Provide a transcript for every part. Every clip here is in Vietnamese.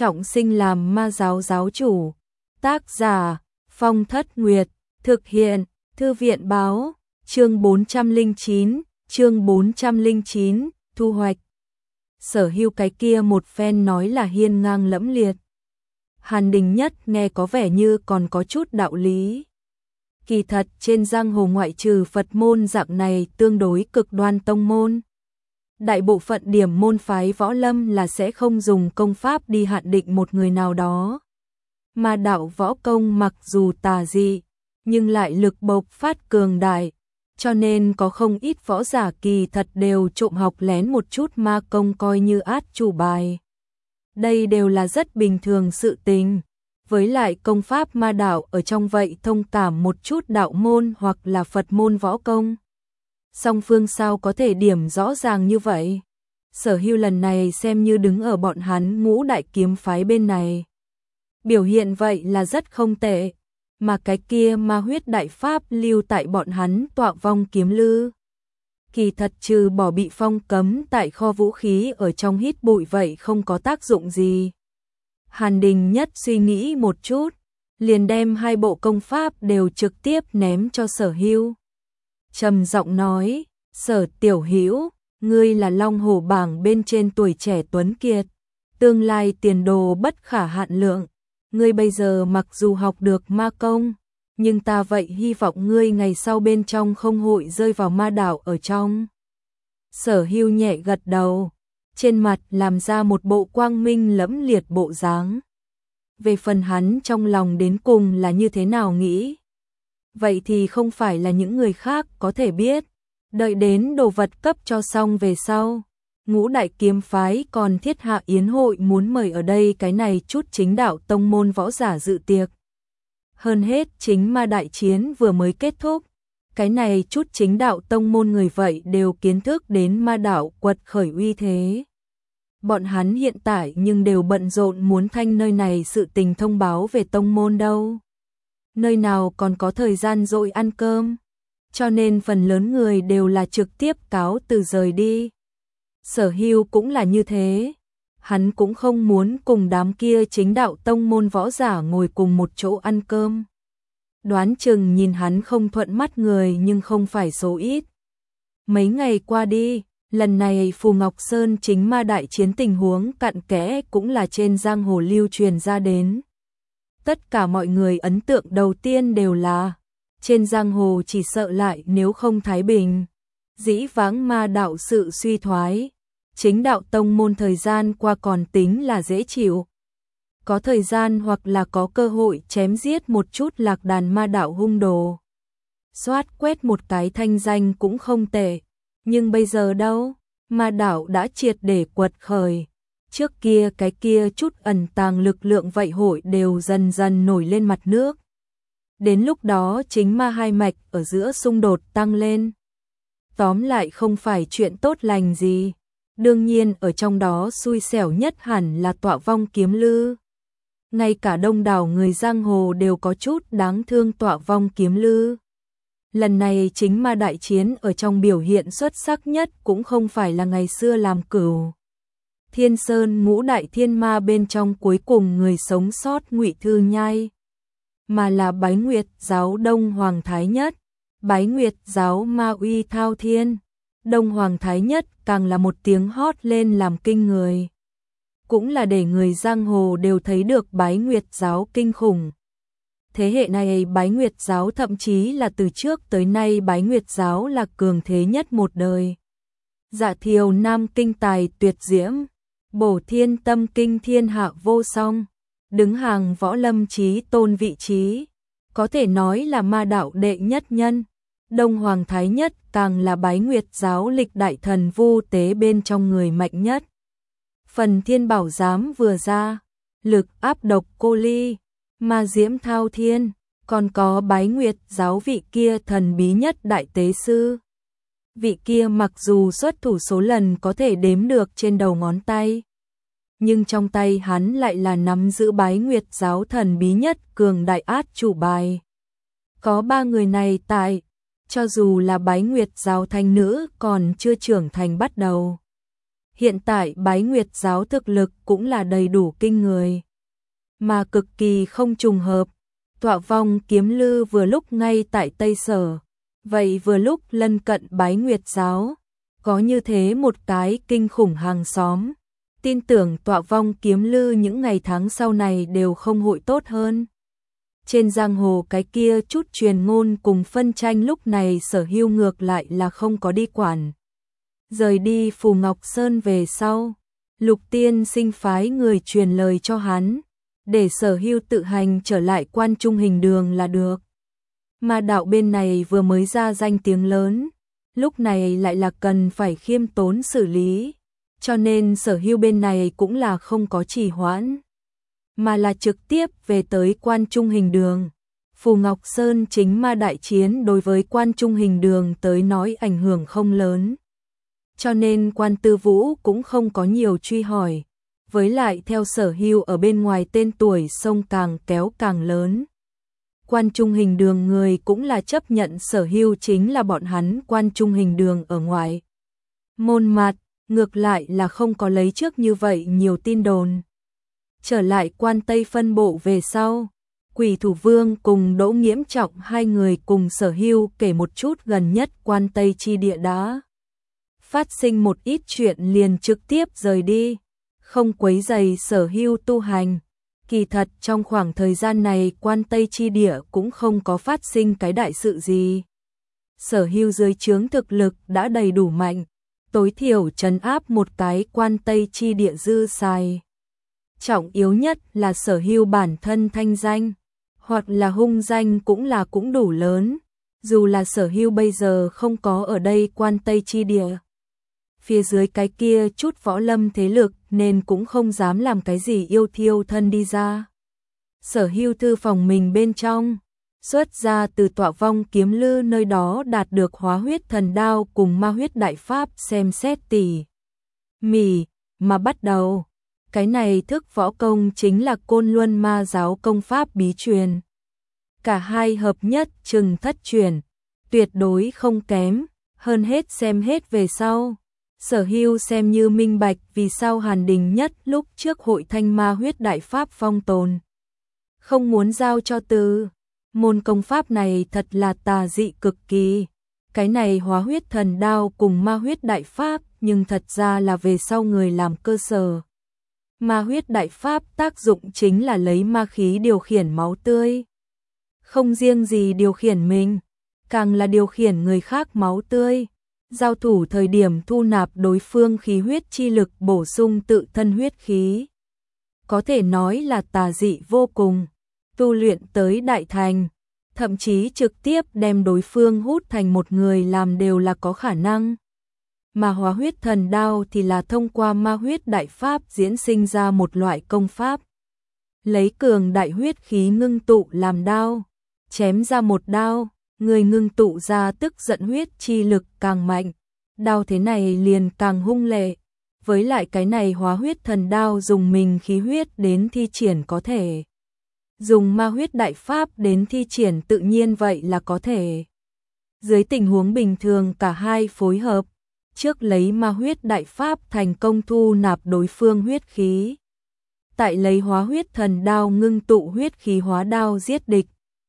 trọng sinh làm ma giáo giáo chủ. Tác giả Phong Thất Nguyệt, thực hiện Thư viện báo, chương 409, thu hoạch. Sở Hưu cái kia một phen nói là hiên ngang lẫm liệt. Hàn Đình Nhất nghe có vẻ như còn có chút đạo lý. Kỳ thật trên giang hồ ngoại trừ Phật môn dạng này tương đối cực đoan tông môn, đại bộ phận điểm môn phái võ lâm là sẽ không dùng công pháp đi hạn định một người nào đó. Mà đạo võ công mặc dù tà dị, nhưng lại lực bộc phát cường đại, cho nên có không ít võ giả kỳ thật đều trộm học lén một chút ma công coi như át chủ bài. Đây đều là rất bình thường sự tình. Với lại công pháp ma đạo ở trong vậy thông cảm một chút đạo môn hoặc là Phật môn võ công. Song phương sao có thể điểm rõ ràng như vậy? Sở Hưu lần này xem như đứng ở bọn hắn ngũ đại kiếm phái bên này. Biểu hiện vậy là rất không tệ, mà cái kia ma huyết đại pháp lưu tại bọn hắn tọa vong kiếm lư. Kỳ thật trừ bỏ bị phong cấm tại kho vũ khí ở trong hít bụi vậy không có tác dụng gì. Hàn Đình Nhất suy nghĩ một chút, liền đem hai bộ công pháp đều trực tiếp ném cho Sở Hưu. Trầm giọng nói, Sở tiểu hữu, ngươi là Long Hổ bảng bên trên tuổi trẻ tuấn kiệt, tương lai tiền đồ bất khả hạn lượng. Ngươi bây giờ mặc dù học được ma công, nhưng ta vậy hy vọng ngươi ngày sau bên trong không hội rơi vào ma đạo ở trong. Sở Hưu nhẹ gật đầu, trên mặt làm ra một bộ quang minh lẫm liệt bộ dáng. Về phần hắn trong lòng đến cùng là như thế nào nghĩ, vậy thì không phải là những người khác có thể biết. Đợi đến đồ vật cấp cho xong về sau, ngũ đại kiếm phái còn thiết hạ yến hội muốn mời ở đây cái này chút chính đạo tông môn võ giả dự tiệc. Hơn hết chính ma đại chiến vừa mới kết thúc, cái này chút chính đạo tông môn người vậy đều kiến thức đến ma đạo quật khởi uy thế. Bọn hắn hiện tại nhưng đều bận rộn muốn thanh nơi này sự tình thông báo về tông môn đâu. Nơi nào còn có thời gian dội ăn cơm, cho nên phần lớn người đều là trực tiếp cáo từ rời đi. Sở Hưu cũng là như thế, hắn cũng không muốn cùng đám kia chính đạo tông môn võ giả ngồi cùng một chỗ ăn cơm. Đoán chừng nhìn hắn không thuận mắt người nhưng không phải số ít. Mấy ngày qua đi, lần này Phù Ngọc Sơn chính ma đại chiến tình huống cặn kẽ cũng là trên giang hồ lưu truyền ra đến. Tất cả mọi người ấn tượng đầu tiên đều là trên giang hồ chỉ sợ lại nếu không thái bình, dĩ vãng ma đạo sự suy thoái, chính đạo tông môn thời gian qua còn tính là dễ chịu. Có thời gian hoặc là có cơ hội chém giết một chút lạc đàn ma đạo hung đồ, soát quét một cái thanh danh cũng không tệ. Nhưng bây giờ đâu, ma đạo đã triệt để quật khởi. Trước kia cái kia chút ẩn tàng lực lượng vậy hội đều dần dần nổi lên mặt nước. Đến lúc đó chính ma hai mạch ở giữa xung đột tăng lên. Tóm lại không phải chuyện tốt lành gì. Đương nhiên ở trong đó xui xẻo nhất hẳn là tọa vong kiếm lư. Ngay cả đông đảo người giang hồ đều có chút đáng thương tọa vong kiếm lư. Lần này chính ma đại chiến ở trong biểu hiện xuất sắc nhất cũng không phải là ngày xưa làm cửu Thiên Sơn ngũ đại thiên ma bên trong cuối cùng người sống sót Ngụy Thư Nhai, mà là Bái Nguyệt giáo Đông Hoàng Thái Nhất, Bái Nguyệt giáo Ma Uy Thao Thiên. Đông Hoàng Thái Nhất càng là một tiếng hót lên làm kinh người. Cũng là để người giang hồ đều thấy được Bái Nguyệt giáo kinh khủng. Thế hệ này Bái Nguyệt giáo thậm chí là từ trước tới nay Bái Nguyệt giáo là cường thế nhất một đời. Dạ Thiều Nam kinh tài tuyệt diễm, Bổ Thiên tâm kinh thiên hạ vô song, đứng hàng võ lâm chí tôn vị trí, có thể nói là ma đạo đệ nhất nhân. Đông Hoàng Thái Nhất càng là Bái Nguyệt giáo lịch đại thần vu tế bên trong người mạnh nhất. Phần Thiên Bảo Giám vừa ra, lực áp độc cô ly, ma diễm thao thiên, còn có Bái Nguyệt giáo vị kia thần bí nhất đại tế sư. Vị kia mặc dù xuất thủ số lần có thể đếm được trên đầu ngón tay, nhưng trong tay hắn lại là nắm giữ Bái Nguyệt giáo thần bí nhất cường đại át chủ bài. Có ba người này tại, cho dù là Bái Nguyệt giáo thanh nữ còn chưa trưởng thành bắt đầu, Hiện tại Bái Nguyệt giáo thực lực cũng là đầy đủ kinh người. Mà cực kỳ không trùng hợp, Tọa Vong Kiếm Lư vừa lúc ngay tại Tây Sở, vậy vừa lúc lân cận Bái Nguyệt giáo, có như thế một cái kinh khủng hàng xóm. Tin tưởng Tọa Vong Kiếm Lư những ngày tháng sau này đều không hội tốt hơn. Trên giang hồ cái kia chút truyền ngôn cùng phân tranh lúc này Sở Hưu ngược lại là không có đi quản. Rời đi Phù Ngọc Sơn về sau, Lục Tiên Sinh phái người truyền lời cho hắn, để Sở Hưu tự hành trở lại Quan Trung Hình Đường là được. Mà đạo bên này vừa mới ra danh tiếng lớn, lúc này lại là cần phải khiêm tốn xử lý, cho nên Sở Hưu bên này cũng là không có trì hoãn, mà là trực tiếp về tới Quan Trung Hình Đường. Phù Ngọc Sơn chính ma đại chiến đối với Quan Trung Hình Đường tới nói ảnh hưởng không lớn, cho nên Quan Tư Vũ cũng không có nhiều truy hỏi, với lại theo Sở Hưu ở bên ngoài tên tuổi sông càng kéo càng lớn. Quan Trung Hình Đường người cũng là chấp nhận Sở Hưu chính là bọn hắn Quan Trung Hình Đường ở ngoài môn mặt, ngược lại là không có lấy trước như vậy nhiều tin đồn. Trở lại Quan Tây phân bộ về sau, Quỷ Thủ Vương cùng Đỗ Nghiễm Trọng hai người cùng Sở Hưu kể một chút gần nhất Quan Tây chi địa đã phát sinh một ít chuyện liền trực tiếp rời đi, không quấy rầy Sở Hưu tu hành. Kỳ thật trong khoảng thời gian này Quan Tây chi địa cũng không có phát sinh cái đại sự gì. Sở Hưu dưới trướng thực lực đã đầy đủ mạnh, tối thiểu trấn áp một cái Quan Tây chi địa dư xài. Trọng yếu nhất là Sở Hưu bản thân thanh danh, hoặc là hung danh cũng đủ lớn, dù là Sở Hưu bây giờ không có ở đây Quan Tây chi địa. Phía dưới cái kia chút võ lâm thế lực nên cũng không dám làm cái gì yêu thiêu thân đi ra. Sở Hưu thư phòng mình bên trong, xuất ra từ Tọa Vong Kiếm Lư nơi đó đạt được Hóa Huyết Thần Đao cùng Ma Huyết Đại Pháp xem xét tỉ mỉ mà bắt đầu. Cái này thức võ công chính là Côn Luân Ma giáo công pháp bí truyền. Cả hai hợp nhất chừng thất truyền, tuyệt đối không kém, hơn hết xem hết về sau. Sở Hưu xem như minh bạch vì sao Hàn Đình Nhất lúc trước hội thanh Ma Huyết Đại Pháp phong tồn không muốn giao cho Từ. Môn công pháp này thật là tà dị cực kỳ. Cái này Hóa Huyết Thần Đao cùng Ma Huyết Đại Pháp nhưng thật ra là về sau người làm cơ sở. Ma Huyết Đại Pháp tác dụng chính là lấy ma khí điều khiển máu tươi. Không riêng gì điều khiển mình, càng là điều khiển người khác máu tươi. Giao thủ thời điểm thu nạp đối phương khí huyết chi lực bổ sung tự thân huyết khí. Có thể nói là tà dị vô cùng, tu luyện tới đại thành, thậm chí trực tiếp đem đối phương hút thành một người làm đều là có khả năng. Mà Hóa Huyết Thần Đao thì là thông qua Ma Huyết Đại Pháp diễn sinh ra một loại công pháp. Lấy cường đại huyết khí ngưng tụ làm đao, chém ra một đao, người ngưng tụ ra tức giận huyết chi lực càng mạnh, đao thế này liền càng hung lệ. Với lại cái này Hóa Huyết Thần Đao dùng mình khí huyết đến thi triển có thể, dùng Ma Huyết Đại Pháp đến thi triển tự nhiên vậy là có thể. Dưới tình huống bình thường cả hai phối hợp, trước lấy Ma Huyết Đại Pháp thành công thu nạp đối phương huyết khí, tại lấy Hóa Huyết Thần Đao ngưng tụ huyết khí hóa đao giết địch.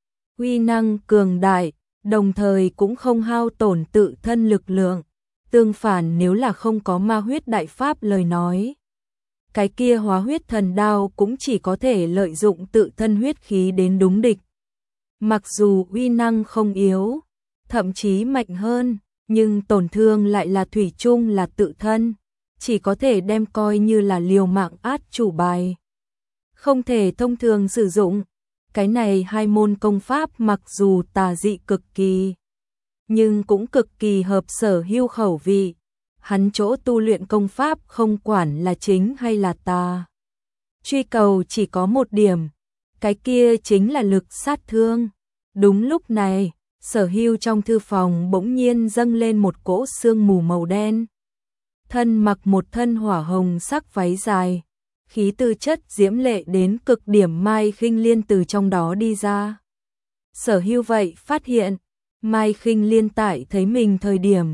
Uy năng cường đại, đồng thời cũng không hao tổn tự thân lực lượng. Tương phản nếu là không có Ma Huyết Đại Pháp lời nói, cái kia Hóa Huyết Thần Đao cũng chỉ có thể lợi dụng tự thân huyết khí đến đúng địch. Mặc dù uy năng không yếu, thậm chí mạnh hơn, nhưng tổn thương lại là thủy chung là tự thân, chỉ có thể đem coi như là liều mạng át chủ bài, không thể thông thường sử dụng. Cái này hai môn công pháp mặc dù tà dị cực kỳ, nhưng cũng cực kỳ hợp Sở Hưu khẩu vị. Hắn chỗ tu luyện công pháp không quản là chính hay là tà, truy cầu chỉ có một điểm, cái kia chính là lực sát thương. Đúng lúc này, Sở Hưu trong thư phòng bỗng nhiên dâng lên một cỗ sương mù màu đen. Thân mặc một thân hỏa hồng sắc váy dài, khí tư chất diễm lệ đến cực điểm Mai Khinh Liên từ trong đó đi ra. Sở Hưu vậy phát hiện, Mai Khinh Liên tại thấy mình thời điểm,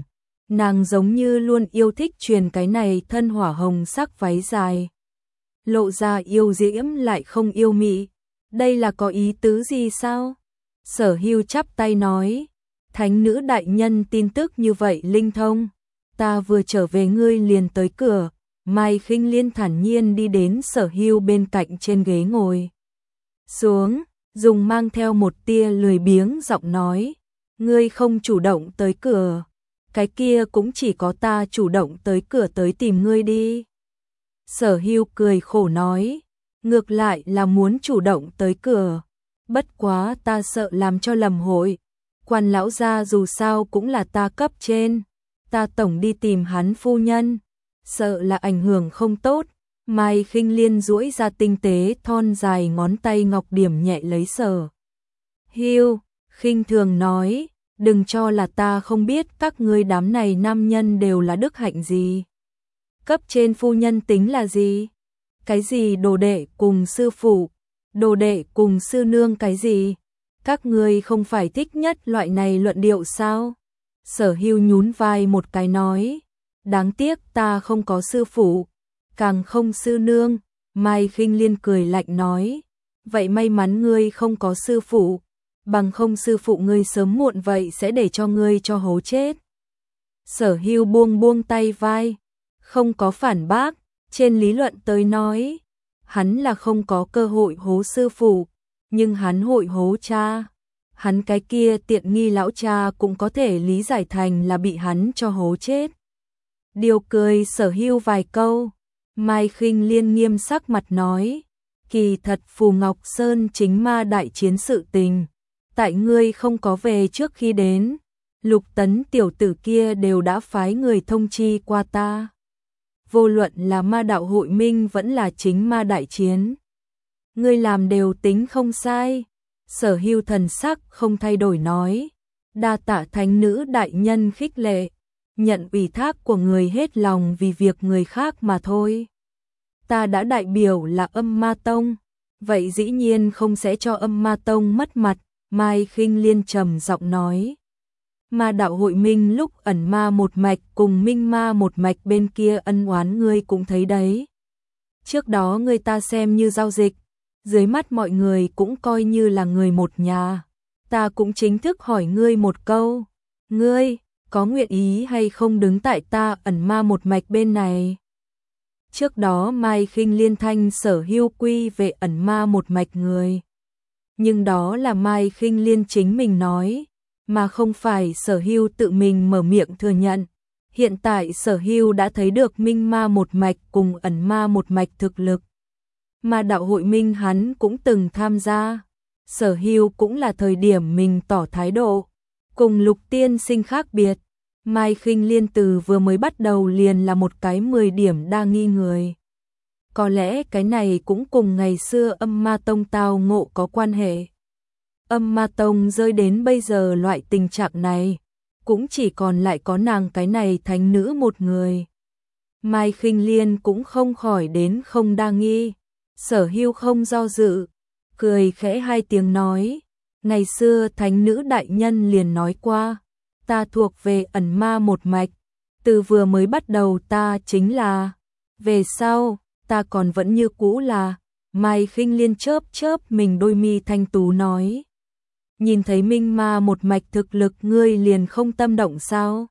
Nàng giống như luôn yêu thích truyền cái này thân hỏa hồng sắc váy dài. Lộ ra yêu diễm lại không yêu mị. Đây là có ý tứ gì sao? Sở Hưu chắp tay nói. Thánh nữ đại nhân tin tức như vậy linh thông. Ta vừa trở về ngươi liền tới cửa. Mai Khinh Liên thản nhiên đi đến Sở Hưu bên cạnh trên ghế ngồi xuống, dùng mang theo một tia lười biếng giọng nói. Ngươi không chủ động tới cửa. Cái kia cũng chỉ có ta chủ động tới cửa tới tìm ngươi đi. Sở Hưu cười khổ nói. Ngược lại là muốn chủ động tới cửa. Bất quá ta sợ làm cho lầm hội. Quan lão gia dù sao cũng là ta cấp trên. Ta tổng đi tìm hắn phu nhân. Sợ là ảnh hưởng không tốt. Mai Khinh Liên duỗi ra tinh tế thon dài ngón tay ngọc điểm nhẹ lấy Sở Hưu, khinh thường nói. Đừng cho là ta không biết các ngươi đám này nam nhân đều là đức hạnh gì. Cấp trên phu nhân tính là gì? Cái gì đồ đệ cùng sư phụ, đồ đệ cùng sư nương cái gì? Các ngươi không phải thích nhất loại này luận điệu sao? Sở Hưu nhún vai một cái nói. Đáng tiếc ta không có sư phụ, càng không sư nương. Mai Khinh Liên cười lạnh nói. Vậy may mắn ngươi không có sư phụ. Bằng không sư phụ ngươi sớm muộn vậy sẽ để cho ngươi cho hố chết. Sở Hưu buông tay vai, không có phản bác. Trên lý luận tới nói, hắn là không có cơ hội hố sư phụ, nhưng hắn hội hố cha. Hắn cái kia tiện nghi lão cha cũng có thể lý giải thành là bị hắn cho hố chết. Điều cười Sở Hưu vài câu. Mai Khinh Liên nghiêm sắc mặt nói. Kỳ thật Phù Ngọc Sơn chính ma đại chiến sự tình. Tại ngươi không có về trước khi đến, Lục Tấn tiểu tử kia đều đã phái người thông chi qua ta. Vô luận là ma đạo hội minh vẫn là chính ma đại chiến. Ngươi làm đều tính không sai. Sở Hưu thần sắc không thay đổi nói. Đa tạ thánh nữ đại nhân khích lệ. Nhận ủy thác của người hết lòng vì việc người khác mà thôi. Ta đã đại biểu là Âm Ma Tông. Vậy dĩ nhiên không sẽ cho Âm Ma Tông mất mặt. Mai Khinh Liên trầm giọng nói. Ma đạo hội minh lúc ẩn ma một mạch cùng minh ma một mạch bên kia ân oán ngươi cũng thấy đấy. Trước đó ngươi ta xem như giao dịch, dưới mắt mọi người cũng coi như là người một nhà. Ta cũng chính thức hỏi ngươi một câu, ngươi có nguyện ý hay không đứng tại ta ẩn ma một mạch bên này? Trước đó Mai Khinh Liên thanh Sở Hưu quy về ẩn ma một mạch người. Nhưng đó là Mai Khinh Liên chính mình nói, mà không phải Sở Hưu tự mình mở miệng thừa nhận. Hiện tại Sở Hưu đã thấy được minh ma một mạch cùng ẩn ma một mạch thực lực. Mà đạo hội minh hắn cũng từng tham gia. Sở Hưu cũng là thời điểm mình tỏ thái độ. Cùng Lục tiên sinh khác biệt. Mai Khinh Liên từ vừa mới bắt đầu liền là một cái 10 điểm đa nghi người. Có lẽ cái này cũng cùng ngày xưa Âm Ma Tông tao ngộ có quan hệ. Âm Ma Tông rơi đến bây giờ loại tình trạng này, cũng chỉ còn lại có nàng cái này thánh nữ một người. Mai Khinh Liên cũng không khỏi đến không đa nghi. Sở Hưu không do dự, cười khẽ hai tiếng nói. Ngày xưa thánh nữ đại nhân liền nói qua, ta thuộc về ẩn ma một mạch. Từ vừa mới bắt đầu ta chính là, về sau ta còn vẫn như cũ là. Mai Khinh Liên chớp chớp mình đôi mi thanh tú nói. Nhìn thấy minh ma một mạch thực lực ngươi liền không tâm động sao?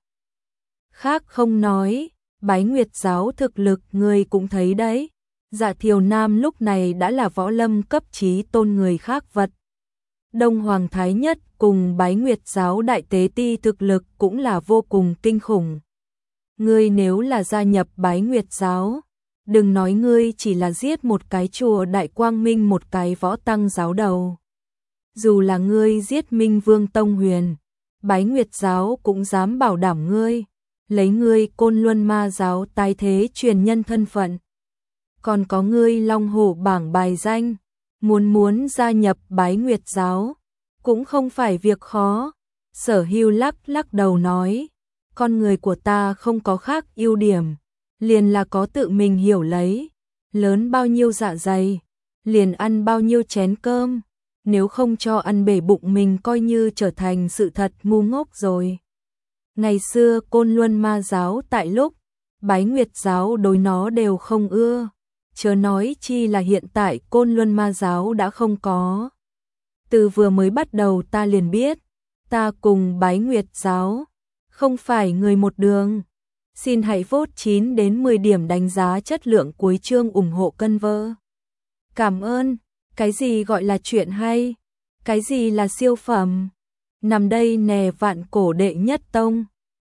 Khác không nói, Bái Nguyệt giáo thực lực ngươi cũng thấy đấy. Dạ Thiều Nam lúc này đã là võ lâm cấp chí tôn người khác vật. Đông Hoàng Thái Nhất cùng Bái Nguyệt giáo đại tế ti thực lực cũng là vô cùng kinh khủng. Ngươi nếu là gia nhập Bái Nguyệt giáo, đừng nói ngươi chỉ là giết một cái chùa Đại Quang Minh một cái võ tăng giáo đầu. Dù là ngươi giết Minh Vương Tông Huyền, Bái Nguyệt giáo cũng dám bảo đảm ngươi, lấy ngươi Côn Luân Ma giáo tái thế truyền nhân thân phận. Còn có ngươi Long Hổ bảng bài danh, muốn gia nhập Bái Nguyệt giáo, cũng không phải việc khó. Sở Hưu lắc đầu nói, con người của ta không có khác ưu điểm, liền là có tự mình hiểu lấy, lớn bao nhiêu dạ dày, liền ăn bao nhiêu chén cơm, nếu không cho ăn bể bụng mình coi như trở thành sự thật ngu ngốc rồi. Ngày xưa Côn Luân Ma giáo tại lúc Bái Nguyệt giáo đối nó đều không ưa, chớ nói chi là hiện tại Côn Luân Ma giáo đã không có. Từ vừa mới bắt đầu ta liền biết, ta cùng Bái Nguyệt giáo không phải người một đường. Xin hãy vote 9 đến 10 điểm đánh giá chất lượng cuối chương ủng hộ cân vơ. Cảm ơn. Cái gì gọi là chuyện hay? Cái gì là siêu phẩm? Nằm đây nè, vạn cổ đệ nhất tông.